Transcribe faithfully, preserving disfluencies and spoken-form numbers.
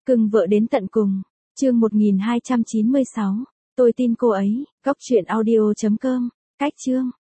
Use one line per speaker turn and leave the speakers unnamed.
Cưng vợ đến tận cùng. Chương một nghìn hai trăm chín mươi sáu. Tôi tin cô ấy. Góc truyện audio chấm com. Cách chương.